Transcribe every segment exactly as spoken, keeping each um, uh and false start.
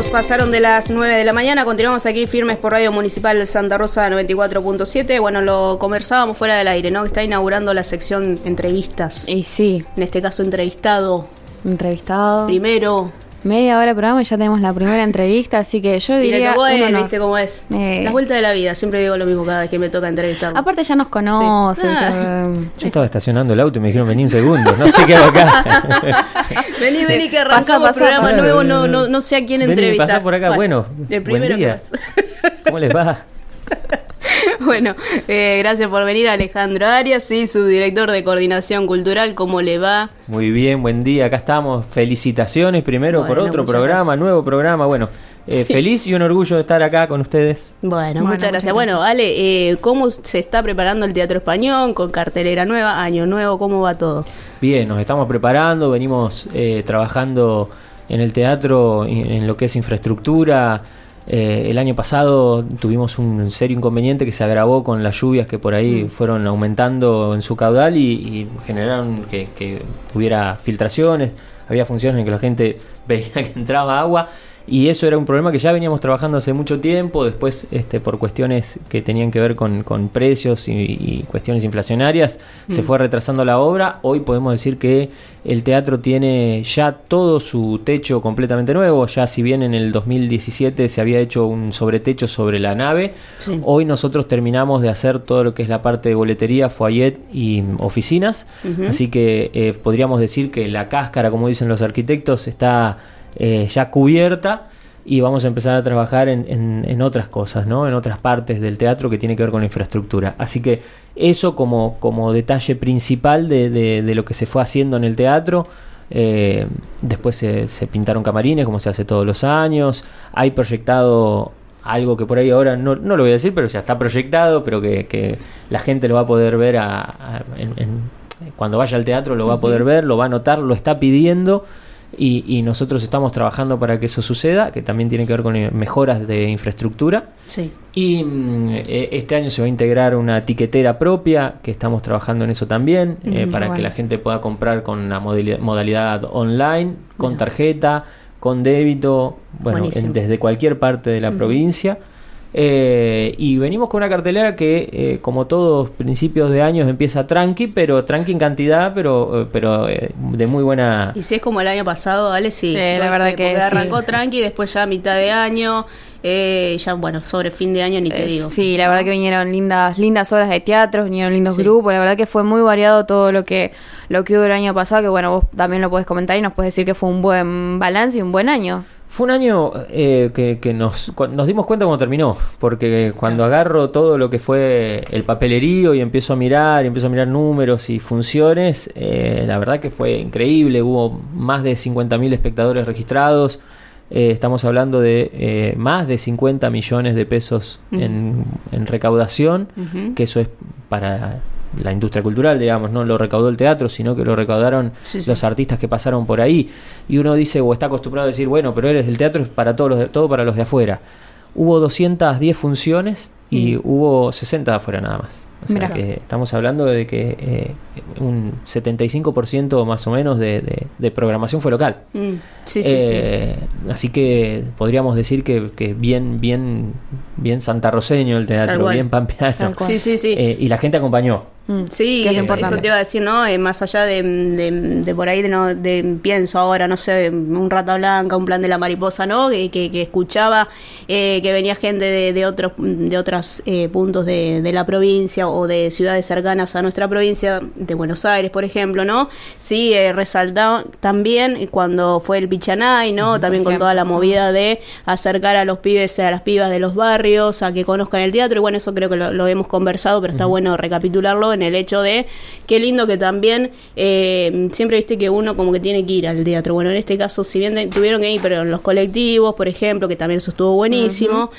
minutos pasaron de las nueve de la mañana. Continuamos aquí firmes por Radio Municipal Santa Rosa noventa y cuatro punto siete. Bueno, lo conversábamos fuera del aire, ¿no? Que está inaugurando la sección entrevistas. Y sí. En este caso, entrevistado. Entrevistado. Primero. Media hora de programa y ya tenemos la primera entrevista, así que yo diría... Y le tocó a él, un honor. ¿viste cómo es? Eh. Las vueltas de la vida, siempre digo lo mismo cada vez que me toca entrevistarlo. Aparte ya nos conoce. Sí. Ah. Que... Yo estaba estacionando el auto y me dijeron vení un segundo, no sé qué hago acá. Vení, vení, que arrancamos Pasa, pasa, programa pasa. nuevo, no, no, no sé a quién Vení, entrevistar. pasá por acá, bueno, el buen primero que día. pasa. ¿Cómo les va? Bueno, eh, gracias por venir, Alejandro Arias, sí, subdirector de Coordinación Cultural. ¿Cómo le va? Muy bien, buen día, acá estamos. Felicitaciones primero Bueno, por otro muchas programa, gracias. nuevo programa. Bueno, eh, Sí. feliz y un orgullo de estar acá con ustedes. Bueno, Bueno, muchas muchas gracias. gracias. Bueno, Ale, eh, ¿cómo se está preparando el Teatro Español con cartelera nueva, año nuevo? ¿Cómo va todo? Bien, nos estamos preparando, venimos eh, trabajando en el teatro, en, en lo que es infraestructura. Eh, el año pasado tuvimos un serio inconveniente que se agravó con las lluvias que por ahí Mm. fueron aumentando en su caudal y, y generaron que, que hubiera filtraciones, había funciones en que la gente veía que entraba agua y eso era un problema que ya veníamos trabajando hace mucho tiempo. Después, este, por cuestiones que tenían que ver con, con precios y, y cuestiones inflacionarias, Mm. se fue retrasando la obra. Hoy podemos decir que el teatro tiene ya todo su techo completamente nuevo. Ya si bien en el dos mil diecisiete se había hecho un sobretecho sobre la nave, Sí. hoy nosotros terminamos de hacer todo lo que es la parte de boletería, foyer y mm, oficinas. Ujú. Así que eh, podríamos decir que la cáscara, como dicen los arquitectos, está eh, ya cubierta y vamos a empezar a trabajar en, en, en otras cosas, ¿no? En otras partes del teatro que tiene que ver con la infraestructura. Así que eso como, como detalle principal de, de, de lo que se fue haciendo en el teatro. Eh, después se, se pintaron camarines como se hace todos los años. Hay proyectado algo que por ahí ahora no, no lo voy a decir, pero ya está proyectado, pero que, que la gente lo va a poder ver a, a- en, en- cuando vaya al teatro lo va a poder ver, lo va a notar, lo está pidiendo. Y, y nosotros estamos trabajando para que eso suceda, que también tiene que ver con eh, mejoras de infraestructura. Sí. Y mm, eh, este año se va a integrar una tiquetera propia, que estamos trabajando en eso también, eh, Mm, para bueno. que la gente pueda comprar con la modalidad, modalidad online, con Mira. tarjeta, con débito, bueno, Buenísimo. en- desde cualquier parte de la provincia. Eh, y venimos con una cartelera que, eh, como todos principios de años, empieza tranqui, pero tranqui en cantidad, pero, eh, pero eh, de muy buena... Y si es como el año pasado, Ale, sí. Sí, la Doy verdad fe, que porque sí. arrancó tranqui, después ya a mitad de año, eh, ya bueno, sobre fin de año ni te Eh, digo. Sí, la verdad que vinieron lindas lindas obras de teatro, vinieron lindos Sí. grupos, la verdad que fue muy variado todo lo que lo que hubo el año pasado, que bueno, vos también lo podés comentar y nos puedes decir que fue un buen balance y un buen año. Fue un año eh, que, que nos, cu- nos dimos cuenta cuando terminó, porque cuando agarro todo lo que fue el papelerío y empiezo a mirar, y empiezo a mirar números y funciones, eh, la verdad que fue increíble. Hubo más de cincuenta mil espectadores registrados. Eh, estamos hablando de eh, más de cincuenta millones de pesos Ujú. en, en recaudación, Ujú. que eso es para la industria cultural, digamos, no lo recaudó el teatro, sino que lo recaudaron Sí, sí. los artistas que pasaron por ahí. Y uno dice, o está acostumbrado a decir, bueno, pero eres el teatro es para todos los de- todo para los de afuera. Hubo doscientas diez funciones y Mm. hubo sesenta de afuera nada más. O sea Mirá. que estamos hablando de que eh, un setenta y cinco por ciento más o menos de, de- de programación fue local. Mm, sí, sí, Eh, Así que podríamos decir que, que bien, bien, bien santarroceño el Tal teatro, cual. bien pampeano. Tal cual. sí. Sí, sí, sí. Eh, y la gente acompañó. Mm, Sí, que es lo eso, importante. eso te iba a decir, ¿no? Eh, más allá de, de, de por ahí, de, no, de pienso ahora, no sé, un Rata Blanca, un Plan de la Mariposa, ¿no? Que, que, que escuchaba eh, que venía gente de, de otros de otros eh, puntos de, de la provincia o de ciudades cercanas a nuestra provincia, de Buenos Aires, por ejemplo, ¿no? Sí, eh, resaltaba también cuando fue el Pichanay, ¿no? También con ejemplo. toda la movida de acercar a los pibes, a las pibas de los barrios, a que conozcan el teatro, y bueno, eso creo que lo, lo hemos conversado, pero está bueno recapitularlo en el hecho de qué lindo que también eh, siempre viste que uno como que tiene que ir al teatro. Bueno, en este caso, si bien de- tuvieron que ir, pero en los colectivos, por ejemplo, que también eso estuvo buenísimo,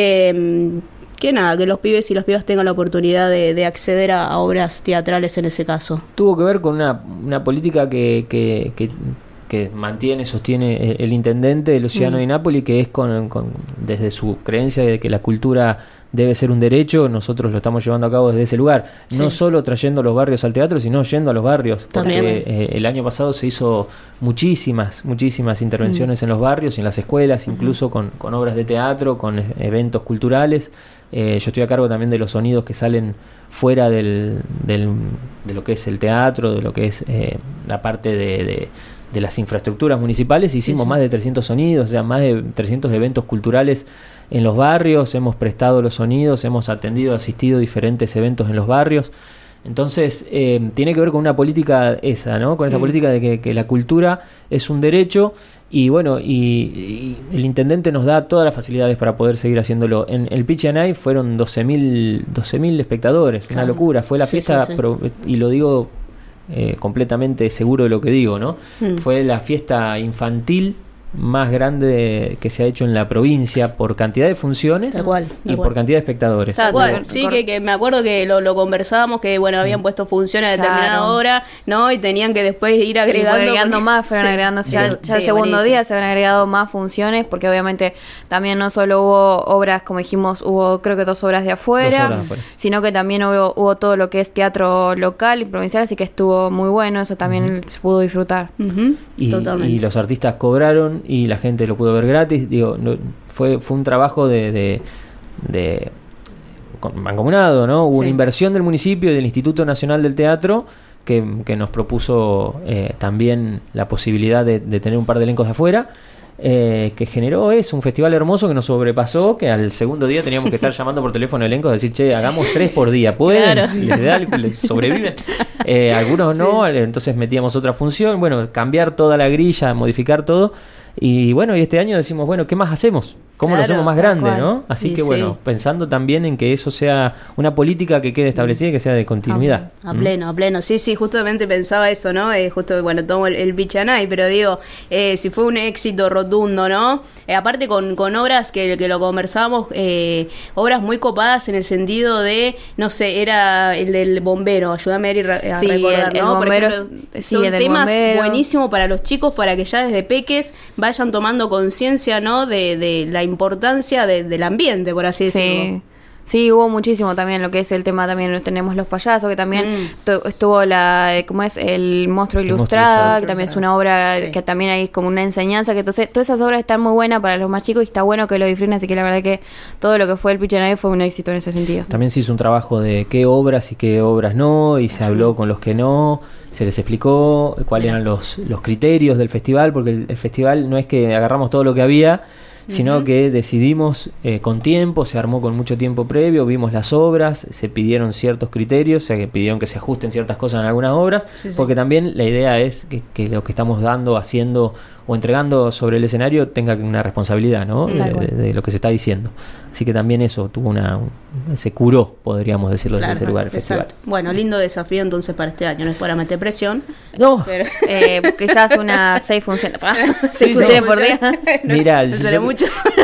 eh, que nada, que los pibes y las pibas tengan la oportunidad de, de acceder a, a obras teatrales en ese caso. Tuvo que ver con una, una política que, que, que, que mantiene, sostiene el, el intendente Luciano Mm. Di Napoli, que es con, con- desde su creencia de que la cultura debe ser un derecho, nosotros lo estamos llevando a cabo desde ese lugar, sí. no solo trayendo los barrios al teatro, sino yendo a los barrios, También. porque eh, el año pasado se hizo muchísimas, muchísimas intervenciones mm. en los barrios y en las escuelas, incluso mm. con, con obras de teatro, con eventos culturales. Eh, yo estoy a cargo también de los sonidos que salen fuera del, del, de lo que es el teatro, de lo que es eh, la parte de, de, de las infraestructuras municipales. Hicimos sí, sí. más de trescientos sonidos, o sea, más de trescientos eventos culturales en los barrios, hemos prestado los sonidos, hemos atendido, asistido a diferentes eventos en los barrios. Entonces, eh, tiene que ver con una política esa, ¿no? Con esa mm. política de que, que la cultura es un derecho. Y bueno, y, y el intendente nos da todas las facilidades para poder seguir haciéndolo. En el Pitch and I fueron doce mil espectadores, claro. Una locura. Fue la sí, fiesta, sí, sí. Pro, y lo digo eh, completamente seguro de lo que digo, ¿no? Mm. Fue la fiesta infantil más grande que se ha hecho en la provincia por cantidad de funciones tal cual, y tal por cual. cantidad de espectadores. Tal cual, sí, que, que me acuerdo que lo, lo conversábamos, que bueno, habían puesto funciones a determinada claro. hora, ¿no? Y tenían que después ir agregando. agregando porque... más, fueron sí. agregando, ya, sí, ya el sí, segundo buenísimo. día se habían agregado más funciones, porque obviamente también no solo hubo obras, como dijimos, hubo creo que dos obras de afuera, horas afuera. sino que también hubo, hubo todo lo que es teatro local y provincial, así que estuvo muy bueno, eso también uh-huh. se pudo disfrutar. Uh-huh. Y, Totalmente. Y los artistas cobraron y la gente lo pudo ver gratis. Digo, no, fue fue un trabajo de, de, de mancomunado, ¿no? Hubo sí. una inversión del municipio y del Instituto Nacional del Teatro que, que nos propuso eh, también la posibilidad de, de tener un par de elencos de afuera. Eh, que generó es un festival hermoso que nos sobrepasó, que al segundo día teníamos que estar llamando por teléfono al elenco y decir, che, hagamos tres por día, ¿pueden? Claro. Les da, les sobreviven. Eh, algunos no, sí. entonces metíamos otra función, bueno, cambiar toda la grilla, modificar todo. Y bueno, y este año decimos, bueno, ¿qué más hacemos? ¿Cómo claro, lo hacemos más grande, cual. no? Así sí, que bueno, sí. pensando también en que eso sea una política que quede establecida y que sea de continuidad. A, a pleno, a pleno. Sí, sí, justamente pensaba eso, ¿no? Eh, justo, bueno, tomo el, el Pitch and I, pero digo, eh, si fue un éxito rotundo, ¿no? Eh, aparte con, con obras que, que lo conversábamos, eh, obras muy copadas en el sentido de, no sé, era el del bombero, ayúdame a, ir a sí, recordar, el, el ¿no? Bombero, Por ejemplo, sí, son el temas bombero. buenísimos para los chicos, para que ya desde peques vayan tomando conciencia, ¿no? De, de la importancia de, del ambiente, por así decirlo. Sí. Sí, hubo muchísimo también lo que es el tema, también tenemos los payasos, que también mm. to, estuvo la, ¿cómo es? El monstruo ilustrado, que también es una obra sí. que también hay como una enseñanza, que entonces todas esas obras están muy buenas para los más chicos y está bueno que lo disfruten, así que la verdad que todo lo que fue el Pitch and I fue un éxito en ese sentido. También se hizo un trabajo de qué obras y qué obras no, y se habló con los que no, se les explicó cuáles eran los, los criterios del festival, porque el, el festival no es que agarramos todo lo que había, sino uh-huh. que decidimos eh, con tiempo, se armó con mucho tiempo previo, vimos las obras, se pidieron ciertos criterios, o sea, que pidieron que se ajusten ciertas cosas en algunas obras, sí, sí. porque también la idea es que, que lo que estamos dando, haciendo o entregando sobre el escenario tenga una responsabilidad, ¿no? De, de, de lo que se está diciendo. Así que también eso tuvo una... Un, se curó, podríamos decirlo, claro, desde ese lugar, el festival. Bueno, lindo desafío entonces para este año, no es para meter presión. No. Pero... Eh, quizás una seis funciones, seis sí, funciones no, por día. No, Mira, no yo, mucho.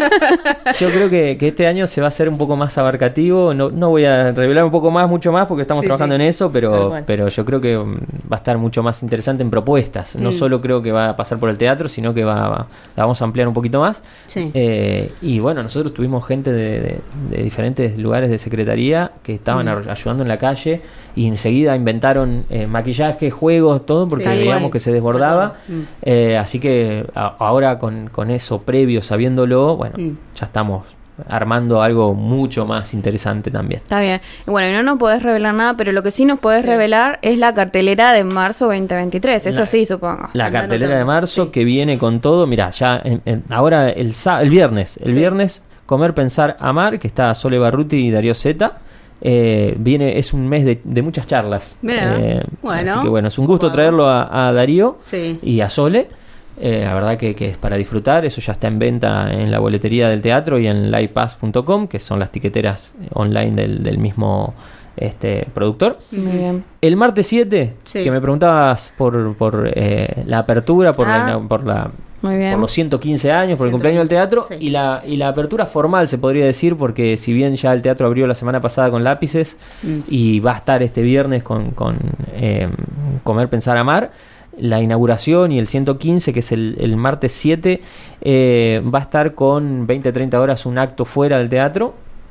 yo creo que, que este año se va a hacer un poco más abarcativo. No, no voy a revelar un poco más, mucho más, porque estamos sí, trabajando sí. en eso, pero, pero yo creo que va a estar mucho más interesante en propuestas. No mm. solo creo que va a pasar por el teatro, sino que va, va la vamos a ampliar un poquito más. Sí. Eh, y bueno, nosotros tuvimos gente de, de, de diferentes lugares de secretaría que estaban mm. ayudando en la calle y enseguida inventaron eh, maquillaje, juegos, todo, porque sí, veíamos guay. que se desbordaba. Mm. Eh, así que a, ahora con, con eso previo, sabiéndolo, bueno, mm. ya estamos armando algo mucho más interesante también. Está bien. Bueno, y no nos podés revelar nada, pero lo que sí nos podés sí. revelar es la cartelera de marzo veinte veintitrés. Eso la, sí, supongo. La cartelera de marzo sí. que viene con todo. Mirá, ya en, en, ahora el, el viernes, el sí. viernes, Comer, Pensar, Amar, que está Sole Barruti y Darío Zeta. Eh, viene, es un mes de, de muchas charlas. Mirá, eh, bueno. Así que bueno, es un gusto traerlo a, a Darío sí. y a Sole. Eh, la verdad que, que es para disfrutar. Eso ya está en venta en la boletería del teatro y en livepass punto com, que son las tiqueteras online del, del mismo este productor. Muy bien. El martes siete, sí. que me preguntabas por, por eh, la apertura, por, ah, la, por, la, muy bien. por los ciento quince años, por ciento quince, el cumpleaños del teatro, sí. y, la, y la apertura formal, se podría decir, porque si bien ya el teatro abrió la semana pasada con Lápices, mm. y va a estar este viernes con, con eh, Comer, Pensar, Amar, la inauguración y el ciento quince, que es el, el martes siete, eh, va a estar con veinte a treinta horas un acto fuera del teatro,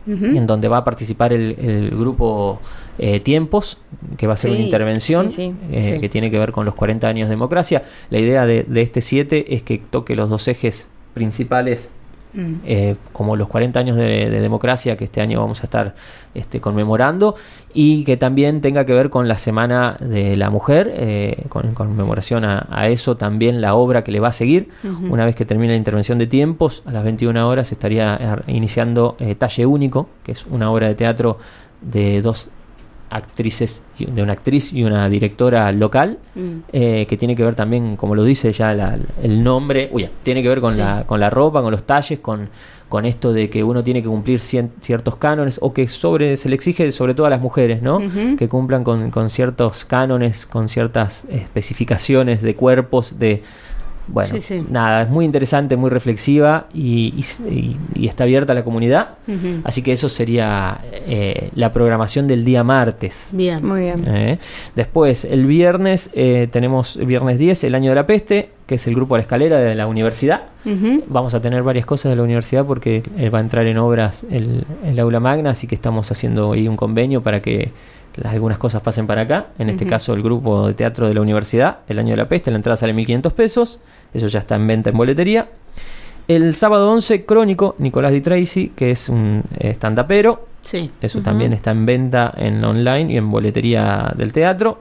uh-huh. en donde va a participar el, el grupo eh, Tiempos, que va a ser sí, una intervención sí, sí, eh, sí. que tiene que ver con los cuarenta años de democracia. La idea de, de este siete es que toque los dos ejes principales, mm. eh, como los cuarenta años de, de democracia que este año vamos a estar este, conmemorando, y que también tenga que ver con la Semana de la Mujer, eh, con conmemoración a, a eso también la obra que le va a seguir. Uh-huh. Una vez que termine la intervención de Tiempos, a las veintiuna horas estaría iniciando eh, Talle Único, que es una obra de teatro de dos actrices, de una actriz y una directora local, mm. eh, que tiene que ver también, como lo dice ya la, el nombre, uy, tiene que ver con, sí. la, con la ropa, con los talles, con, con esto de que uno tiene que cumplir cien, ciertos cánones, o que sobre se le exige sobre todo a las mujeres, ¿no? Uh-huh. Que cumplan con, con ciertos cánones, con ciertas especificaciones de cuerpos, de... Bueno, sí, sí. nada, es muy interesante, muy reflexiva y, y, y está abierta a la comunidad. Uh-huh. Así que eso sería eh, la programación del día martes. Bien, muy bien. Eh, después, el viernes, eh, tenemos viernes diez, el Año de la Peste, que es el grupo a la escalera de la universidad. Uh-huh. Vamos a tener varias cosas de la universidad porque eh, va a entrar en obras el, el aula magna, así que estamos haciendo ahí un convenio para que algunas cosas pasen para acá. En este uh-huh. caso, el grupo de teatro de la universidad, el Año de la Peste, la entrada sale mil quinientos pesos. Eso ya está en venta en boletería. El sábado once, Crónico, Nicolás Di Tracy, que es un stand-upero. Sí. Eso uh-huh. también está en venta en online y en boletería del teatro.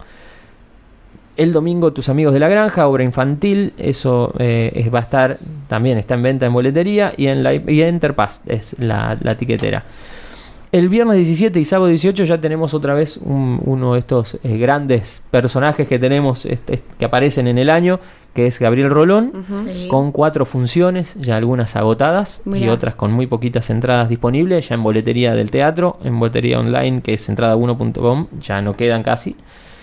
El domingo, Tus Amigos de la Granja, obra infantil. Eso eh, es, va a estar, también está en venta en boletería y en, la, y en Interpass, es la, la tiquetera. El viernes diecisiete y sábado dieciocho ya tenemos otra vez un, uno de estos eh, grandes personajes que tenemos, este, que aparecen en el año, que es Gabriel Rolón, uh-huh. sí. con cuatro funciones, ya algunas agotadas. Mirá. Y otras con muy poquitas entradas disponibles, ya en boletería del teatro, en boletería online, que es entrada uno punto com, ya no quedan casi.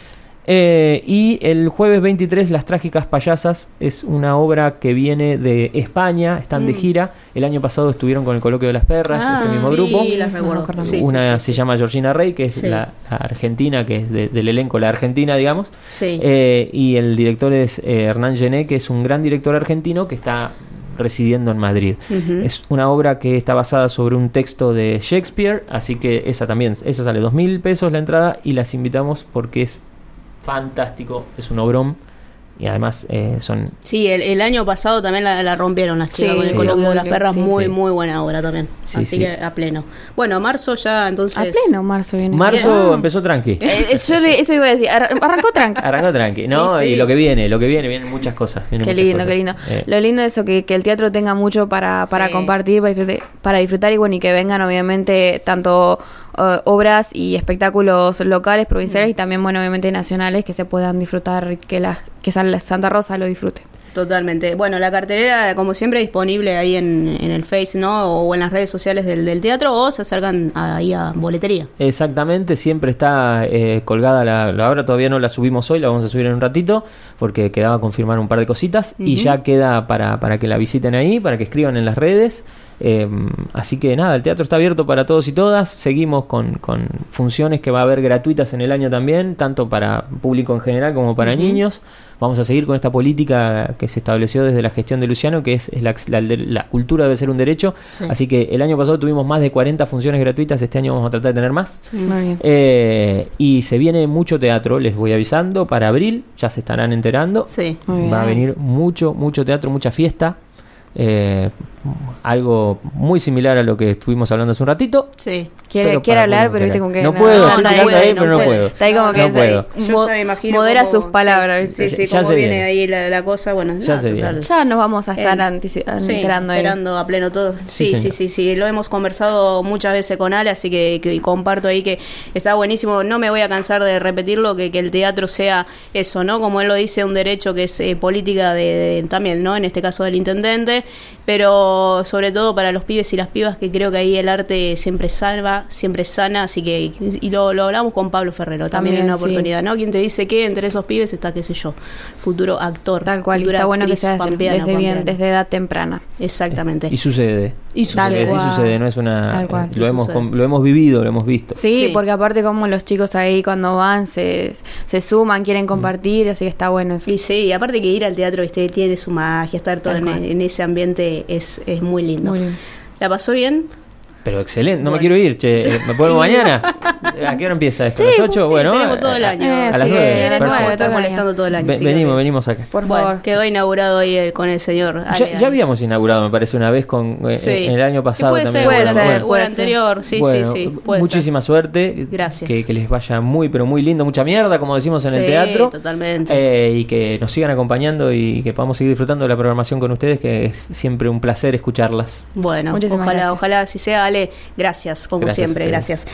Eh, y el jueves veintitrés, Las Trágicas Payasas, es una obra que viene de España, están mm. de gira. El año pasado estuvieron con el Coloquio de las Perras, ah, este mismo sí, grupo. Sí, las recuerdo. Sí, una sí, se sí, llama Georgina Rey, que es sí. la, la argentina, que es de, del elenco La Argentina, digamos. Sí. Eh, y el director es eh, Hernán Gené, que es un gran director argentino que está residiendo en Madrid. Uh-huh. Es una obra que está basada sobre un texto de Shakespeare, así que esa también, esa sale dos mil pesos la entrada, y las invitamos porque es fantástico, es un obrón y además eh, son... Sí, el, el año pasado también la, la rompieron las chicas sí, con el sí, Coloquio de las Perras, sí, muy, sí. muy buena obra también, sí, así sí. que a pleno. Bueno, marzo ya entonces... A pleno marzo viene. Marzo ah. empezó tranqui. Eh, yo le, eso iba a decir, arrancó tranqui. Arrancó tranqui, ¿no? Sí, sí. Y lo que viene, lo que viene, vienen muchas cosas. Vienen qué muchas lindo, cosas. qué lindo. Eh. Lo lindo es eso, que, que el teatro tenga mucho para, para sí. compartir, para disfrutar, para disfrutar y bueno, y que vengan obviamente tanto... Uh, obras y espectáculos locales, provinciales mm. y también, bueno, obviamente nacionales que se puedan disfrutar, que la que Santa Rosa lo disfrute. Totalmente. Bueno, la cartelera, como siempre, disponible ahí en, en el Face, ¿no? O en las redes sociales del, del teatro, o se acercan ahí a boletería. Exactamente, siempre está eh, colgada la, la obra, todavía no la subimos hoy, la vamos a subir en un ratito, porque quedaba confirmar un par de cositas, uh-huh. y ya queda para, para que la visiten ahí, para que escriban en las redes. Eh, así que nada, el teatro está abierto para todos y todas. Seguimos con, con funciones que va a haber gratuitas en el año también, tanto para público en general como para uh-huh. niños. Vamos a seguir con esta política que se estableció desde la gestión de Luciano, que es la, la, la cultura debe ser un derecho. Sí. Así que el año pasado tuvimos más de cuarenta funciones gratuitas, este año vamos a tratar de tener más. Muy bien. Eh, y se viene mucho teatro, les voy avisando, para abril, ya se estarán enterando. Sí. Va a venir mucho, mucho teatro, mucha fiesta. Eh, algo muy similar a lo que estuvimos hablando hace un ratito. Sí. Quiere, quiere hablar, pero viste como que no, no puedo, no, estoy no, mirando ahí, no pero no puede. puedo. Está ahí como no que puedo. Yo ya me imagino modera cómo, sus palabras. Sí, sí, sí ya cómo viene viene. ahí la, la cosa, bueno, ya, no, se total. viene. Ya nos vamos a estar eh, anticip- sí, enterando ahí. esperando a pleno todo. Sí, Sí, sí, sí, sí, sí, lo hemos conversado muchas veces con Ale, así que, que comparto ahí que está buenísimo. No me voy a cansar de repetirlo, que, que el teatro sea eso, ¿no? Como él lo dice, un derecho que es eh, política de, de también, ¿no? En este caso del intendente, pero sobre todo para los pibes y las pibas, que creo que ahí el arte siempre salva, siempre sana, así que, y lo, lo hablamos con Pablo Ferrero también, también en una sí. oportunidad, ¿no? Quien te dice que entre esos pibes está, qué sé yo, futuro actor, tal cual, y está bueno que sea desde, pampeana, desde, bien, desde edad temprana. Exactamente. Y sucede. Y sucede. Sí sucede, no es una... Tal lo, hemos, lo hemos vivido, lo hemos visto. Sí, sí, porque aparte como los chicos ahí cuando van se, se suman, quieren compartir, mm. así que está bueno eso. Y sí, y aparte que ir al teatro, ¿viste? Tiene su magia, estar todo en, en ese ambiente es, es muy lindo. Muy lindo. ¿La pasó bien? Pero excelente, no Bueno. me quiero ir, che. Eh, ¿Me puedo mañana? ¿A qué hora empieza esto? ¿A las ocho? Bueno, tenemos todo el año. A, a las así que nueve. quieren, Perfecto. vamos a estar molestando todo el año. Ve- así venimos, que- venimos acá. Por Bueno, favor. quedó inaugurado ahí el- con el señor Ale Ya, ya Áñez. habíamos inaugurado, me parece, una vez con eh, Sí. en el año Y pasado puede también. ser, Puede o el ser, ante- o puede el ser. anterior, sí, Bueno, sí, sí. puede muchísima suerte. Gracias. Que, que les vaya muy, pero muy lindo. Mucha mierda, como decimos en ser. el Sí, teatro. totalmente. Eh, y que nos sigan acompañando y que podamos seguir disfrutando de la programación con ustedes, que es siempre un placer escucharlas. Bueno, Muchísimas ojalá, gracias. ojalá así sea, Ale. Gracias, como Gracias a siempre, ustedes. gracias.